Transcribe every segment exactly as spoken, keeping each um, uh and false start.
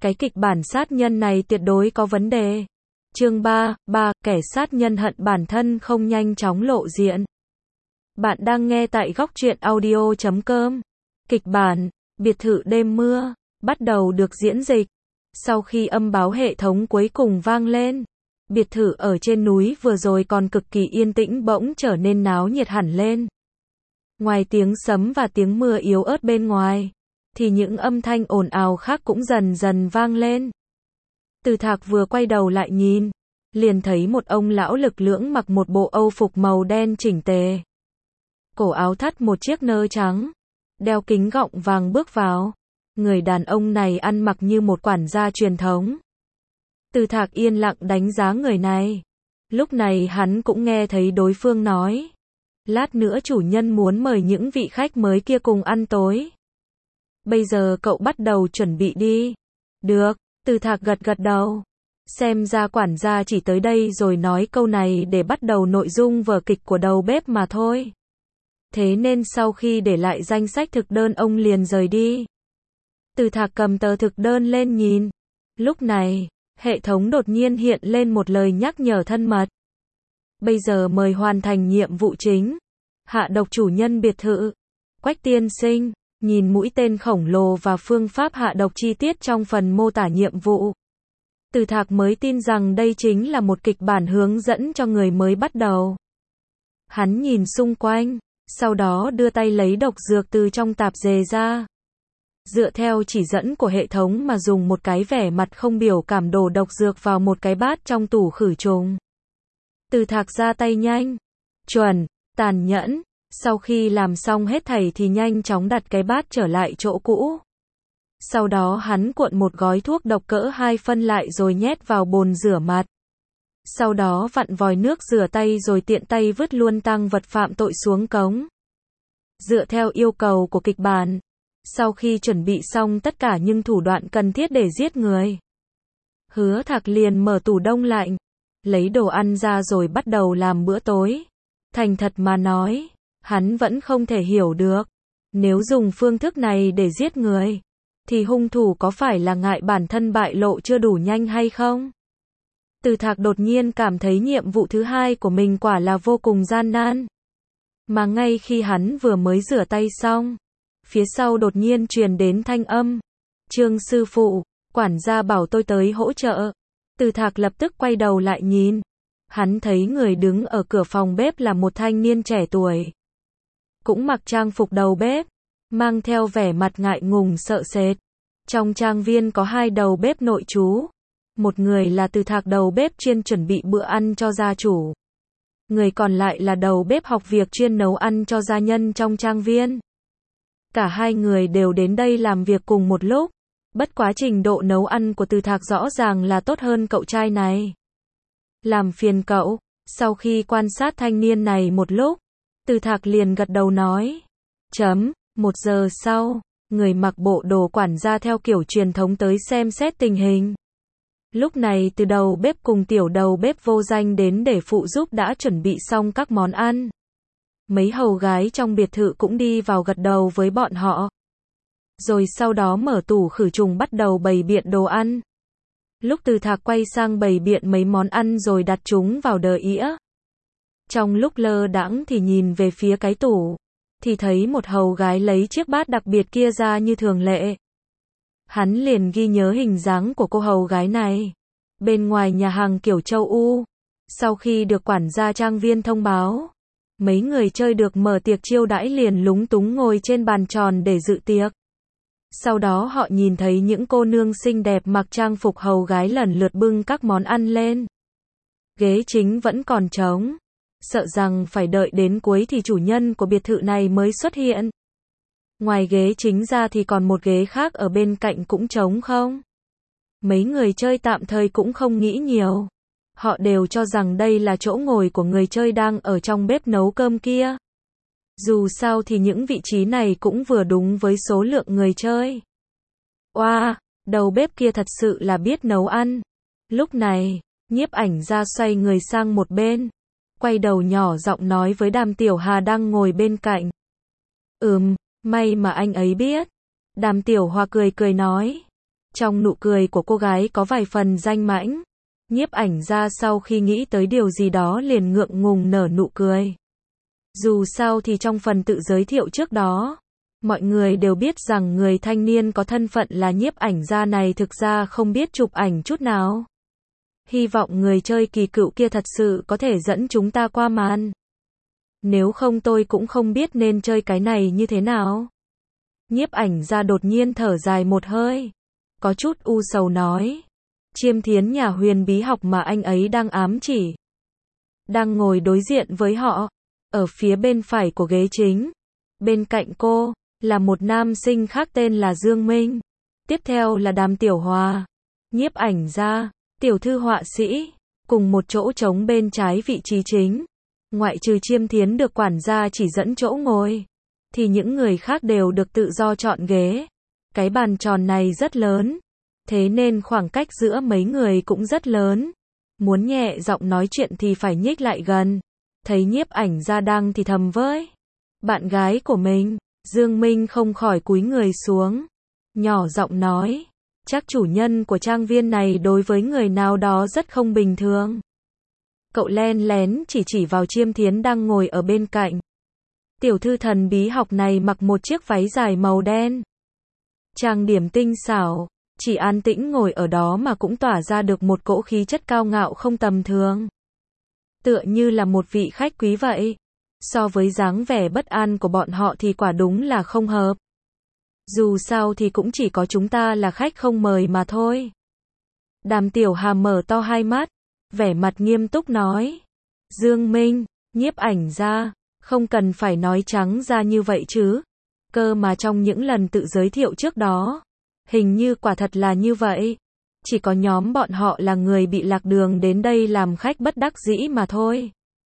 cái kịch bản sát nhân này tuyệt đối có vấn đề. Chương ba, ba, kẻ sát nhân hận bản thân không nhanh chóng lộ diện. Bạn đang nghe tại góc truyện audio chấm com. Kịch bản, biệt thự đêm mưa, bắt đầu được diễn dịch. Sau khi âm báo hệ thống cuối cùng vang lên, biệt thự ở trên núi vừa rồi còn cực kỳ yên tĩnh bỗng trở nên náo nhiệt hẳn lên. Ngoài tiếng sấm và tiếng mưa yếu ớt bên ngoài, thì những âm thanh ồn ào khác cũng dần dần vang lên. Từ Thạc vừa quay đầu lại nhìn, liền thấy một ông lão lực lưỡng mặc một bộ âu phục màu đen chỉnh tề. Cổ áo thắt một chiếc nơ trắng, đeo kính gọng vàng bước vào. Người đàn ông này ăn mặc như một quản gia truyền thống. Từ Thạc yên lặng đánh giá người này. Lúc này hắn cũng nghe thấy đối phương nói, lát nữa chủ nhân muốn mời những vị khách mới kia cùng ăn tối. Bây giờ cậu bắt đầu chuẩn bị đi. Được, Từ Thạc gật gật đầu. Xem ra quản gia chỉ tới đây rồi nói câu này để bắt đầu nội dung vở kịch của đầu bếp mà thôi. Thế nên sau khi để lại danh sách thực đơn ông liền rời đi. Từ Thạc cầm tờ thực đơn lên nhìn. Lúc này, hệ thống đột nhiên hiện lên một lời nhắc nhở thân mật. Bây giờ mời hoàn thành nhiệm vụ chính. Hạ độc chủ nhân biệt thự. Quách tiên sinh, nhìn mũi tên khổng lồ và phương pháp hạ độc chi tiết trong phần mô tả nhiệm vụ. Từ Thạc mới tin rằng đây chính là một kịch bản hướng dẫn cho người mới bắt đầu. Hắn nhìn xung quanh, sau đó đưa tay lấy độc dược từ trong tạp dề ra. Dựa theo chỉ dẫn của hệ thống mà dùng một cái vẻ mặt không biểu cảm đổ độc dược vào một cái bát trong tủ khử trùng. Từ Thạc ra tay nhanh, chuẩn, tàn nhẫn. Sau khi làm xong hết thảy thì nhanh chóng đặt cái bát trở lại chỗ cũ. Sau đó hắn cuộn một gói thuốc độc cỡ hai phân lại rồi nhét vào bồn rửa mặt. Sau đó vặn vòi nước rửa tay rồi tiện tay vứt luôn tang vật phạm tội xuống cống. Dựa theo yêu cầu của kịch bản, sau khi chuẩn bị xong tất cả những thủ đoạn cần thiết để giết người, Hứa Thạc liền mở tủ đông lạnh, lấy đồ ăn ra rồi bắt đầu làm bữa tối. Thành thật mà nói, hắn vẫn không thể hiểu được, nếu dùng phương thức này để giết người, thì hung thủ có phải là ngại bản thân bại lộ chưa đủ nhanh hay không? Từ Thạc đột nhiên cảm thấy nhiệm vụ thứ hai của mình quả là vô cùng gian nan. Mà ngay khi hắn vừa mới rửa tay xong, phía sau đột nhiên truyền đến thanh âm. Trương sư phụ, quản gia bảo tôi tới hỗ trợ. Từ Thạc lập tức quay đầu lại nhìn. Hắn thấy người đứng ở cửa phòng bếp là một thanh niên trẻ tuổi. Cũng mặc trang phục đầu bếp, mang theo vẻ mặt ngại ngùng sợ sệt. Trong trang viên có hai đầu bếp nội trú. Một người là Từ Thạc đầu bếp chuyên chuẩn bị bữa ăn cho gia chủ. Người còn lại là đầu bếp học việc chuyên nấu ăn cho gia nhân trong trang viên. Cả hai người đều đến đây làm việc cùng một lúc. Bất quá trình độ nấu ăn của Từ Thạc rõ ràng là tốt hơn cậu trai này. Làm phiền cậu. Sau khi quan sát thanh niên này một lúc, Từ Thạc liền gật đầu nói. Chấm, một giờ sau, người mặc bộ đồ quản gia theo kiểu truyền thống tới xem xét tình hình. Lúc này từ đầu bếp cùng tiểu đầu bếp vô danh đến để phụ giúp đã chuẩn bị xong các món ăn. Mấy hầu gái trong biệt thự cũng đi vào gật đầu với bọn họ. Rồi sau đó mở tủ khử trùng bắt đầu bày biện đồ ăn. Lúc Từ Thạc quay sang bày biện mấy món ăn rồi đặt chúng vào đờ ĩa. Trong lúc lơ đãng thì nhìn về phía cái tủ, thì thấy một hầu gái lấy chiếc bát đặc biệt kia ra như thường lệ. Hắn liền ghi nhớ hình dáng của cô hầu gái này. Bên ngoài nhà hàng kiểu châu U, sau khi được quản gia trang viên thông báo, mấy người chơi được mở tiệc chiêu đãi liền lúng túng ngồi trên bàn tròn để dự tiệc. Sau đó họ nhìn thấy những cô nương xinh đẹp mặc trang phục hầu gái lần lượt bưng các món ăn lên. Ghế chính vẫn còn trống. Sợ rằng phải đợi đến cuối thì chủ nhân của biệt thự này mới xuất hiện. Ngoài ghế chính ra thì còn một ghế khác ở bên cạnh cũng trống không. Mấy người chơi tạm thời cũng không nghĩ nhiều. Họ đều cho rằng đây là chỗ ngồi của người chơi đang ở trong bếp nấu cơm kia. Dù sao thì những vị trí này cũng vừa đúng với số lượng người chơi. Oa, wow, đầu bếp kia thật sự là biết nấu ăn. Lúc này, nhiếp ảnh ra xoay người sang một bên, quay đầu nhỏ giọng nói với Đàm Tiểu Hà đang ngồi bên cạnh. Ừm, may mà anh ấy biết. Đàm Tiểu Hòa cười cười nói. Trong nụ cười của cô gái có vài phần danh mãnh. Nhiếp ảnh ra sau khi nghĩ tới điều gì đó liền ngượng ngùng nở nụ cười. Dù sao thì trong phần tự giới thiệu trước đó, mọi người đều biết rằng người thanh niên có thân phận là nhiếp ảnh gia này thực ra không biết chụp ảnh chút nào. Hy vọng người chơi kỳ cựu kia thật sự có thể dẫn chúng ta qua màn. Nếu không tôi cũng không biết nên chơi cái này như thế nào. Nhiếp ảnh gia đột nhiên thở dài một hơi. Có chút u sầu nói. Chiêm Thiến nhà huyền bí học mà anh ấy đang ám chỉ. Đang ngồi đối diện với họ. Ở phía bên phải của ghế chính. Bên cạnh cô, là một nam sinh khác tên là Dương Minh. Tiếp theo là Đàm Tiểu Hòa. Nhiếp ảnh gia, tiểu thư họa sĩ. Cùng một chỗ trống bên trái vị trí chính. Ngoại trừ Chiêm Thiến được quản gia chỉ dẫn chỗ ngồi. Thì những người khác đều được tự do chọn ghế. Cái bàn tròn này rất lớn. Thế nên khoảng cách giữa mấy người cũng rất lớn. Muốn nhẹ giọng nói chuyện thì phải nhích lại gần. Thấy nhiếp ảnh gia đang thì thầm với bạn gái của mình, Dương Minh không khỏi cúi người xuống. Nhỏ giọng nói, chắc chủ nhân của trang viên này đối với người nào đó rất không bình thường. Cậu len lén chỉ chỉ vào Chiêm Thiến đang ngồi ở bên cạnh. Tiểu thư thần bí học này mặc một chiếc váy dài màu đen. Trang điểm tinh xảo, chỉ an tĩnh ngồi ở đó mà cũng tỏa ra được một cỗ khí chất cao ngạo không tầm thường. Tựa như là một vị khách quý vậy. So với dáng vẻ bất an của bọn họ thì quả đúng là không hợp. Dù sao thì cũng chỉ có chúng ta là khách không mời mà thôi. Đàm Tiểu Hà mở to hai mắt, vẻ mặt nghiêm túc nói. Dương Minh, nhiếp ảnh gia, không cần phải nói trắng ra như vậy chứ. Cơ mà trong những lần tự giới thiệu trước đó, hình như quả thật là như vậy. Chỉ có nhóm bọn họ là người bị lạc đường đến đây làm khách bất đắc dĩ mà thôi.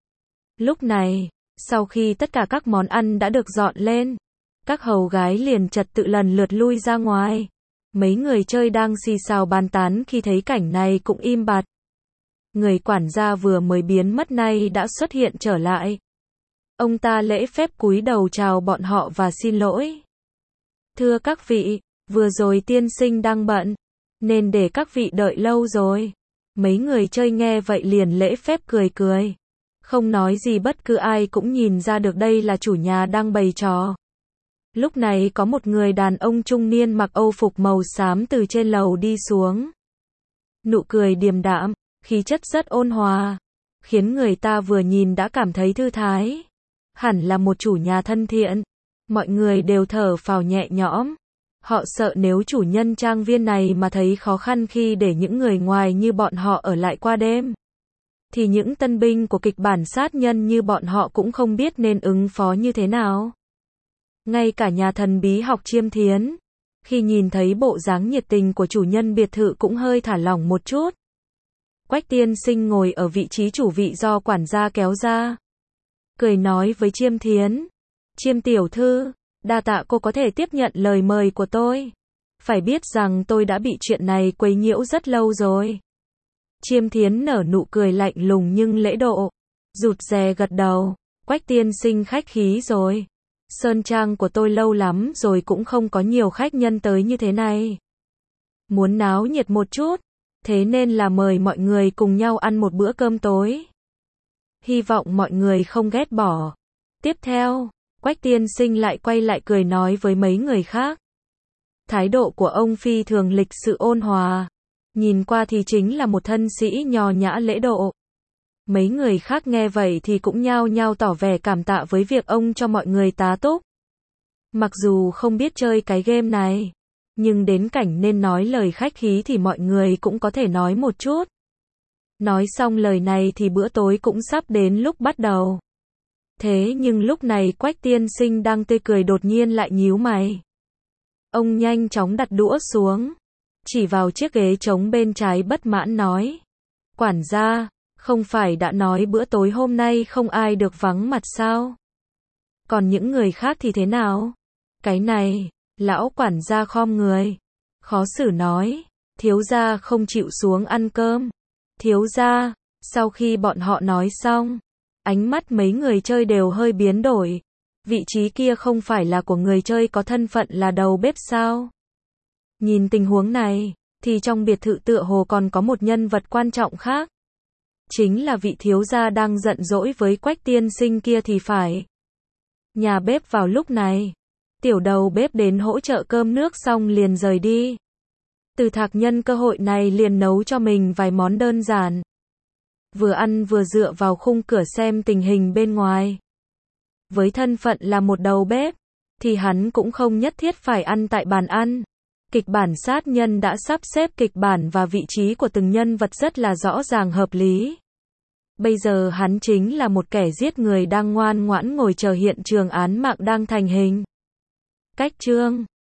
Lúc này, sau khi tất cả các món ăn đã được dọn lên, các hầu gái liền trật tự lần lượt lui ra ngoài. Mấy người chơi đang xì xào bàn tán khi thấy cảnh này cũng im bặt. Người quản gia vừa mới biến mất nay đã xuất hiện trở lại. Ông ta lễ phép cúi đầu chào bọn họ và xin lỗi. Thưa các vị, vừa rồi tiên sinh đang bận, nên để các vị đợi lâu rồi. Mấy người chơi nghe vậy liền lễ phép cười cười. Không nói gì, bất cứ ai cũng nhìn ra được đây là chủ nhà đang bày trò. Lúc này có một người đàn ông trung niên mặc âu phục màu xám từ trên lầu đi xuống. Nụ cười điềm đạm, khí chất rất ôn hòa, khiến người ta vừa nhìn đã cảm thấy thư thái. Hẳn là một chủ nhà thân thiện. Mọi người đều thở phào nhẹ nhõm. Họ sợ nếu chủ nhân trang viên này mà thấy khó khăn khi để những người ngoài như bọn họ ở lại qua đêm, thì những tân binh của kịch bản sát nhân như bọn họ cũng không biết nên ứng phó như thế nào. Ngay cả nhà thần bí học Chiêm Thiến, khi nhìn thấy bộ dáng nhiệt tình của chủ nhân biệt thự cũng hơi thả lỏng một chút. Quách tiên sinh ngồi ở vị trí chủ vị do quản gia kéo ra. Cười nói với Chiêm Thiến. Chiêm tiểu thư, đa tạ cô có thể tiếp nhận lời mời của tôi. Phải biết rằng tôi đã bị chuyện này quấy nhiễu rất lâu rồi. Chiêm Thiến nở nụ cười lạnh lùng nhưng lễ độ. Rụt rè gật đầu. Quách tiên sinh khách khí rồi. Sơn trang của tôi lâu lắm rồi cũng không có nhiều khách nhân tới như thế này. Muốn náo nhiệt một chút, thế nên là mời mọi người cùng nhau ăn một bữa cơm tối. Hy vọng mọi người không ghét bỏ. Tiếp theo, Quách tiên sinh lại quay lại cười nói với mấy người khác. Thái độ của ông phi thường lịch sự ôn hòa. Nhìn qua thì chính là một thân sĩ nho nhã lễ độ. Mấy người khác nghe vậy thì cũng nhao nhao tỏ vẻ cảm tạ với việc ông cho mọi người tá túc. Mặc dù không biết chơi cái game này, nhưng đến cảnh nên nói lời khách khí thì mọi người cũng có thể nói một chút. Nói xong lời này thì bữa tối cũng sắp đến lúc bắt đầu. Thế nhưng lúc này Quách tiên sinh đang tươi cười đột nhiên lại nhíu mày. Ông nhanh chóng đặt đũa xuống, chỉ vào chiếc ghế trống bên trái bất mãn nói. Quản gia, không phải đã nói bữa tối hôm nay không ai được vắng mặt sao? Còn những người khác thì thế nào? Cái này, lão quản gia khom người, khó xử nói, thiếu gia không chịu xuống ăn cơm. Thiếu gia, sau khi bọn họ nói xong, ánh mắt mấy người chơi đều hơi biến đổi. Vị trí kia không phải là của người chơi có thân phận là đầu bếp sao? Nhìn tình huống này, thì trong biệt thự tựa hồ còn có một nhân vật quan trọng khác. Chính là vị thiếu gia đang giận dỗi với Quách tiên sinh kia thì phải. Nhà bếp vào lúc này, tiểu đầu bếp đến hỗ trợ cơm nước xong liền rời đi. Từ Thạc nhân cơ hội này liền nấu cho mình vài món đơn giản. Vừa ăn vừa dựa vào khung cửa xem tình hình bên ngoài. Với thân phận là một đầu bếp, thì hắn cũng không nhất thiết phải ăn tại bàn ăn. Kịch bản sát nhân đã sắp xếp kịch bản và vị trí của từng nhân vật rất là rõ ràng hợp lý. Bây giờ hắn chính là một kẻ giết người đang ngoan ngoãn ngồi chờ hiện trường án mạng đang thành hình. Cách chương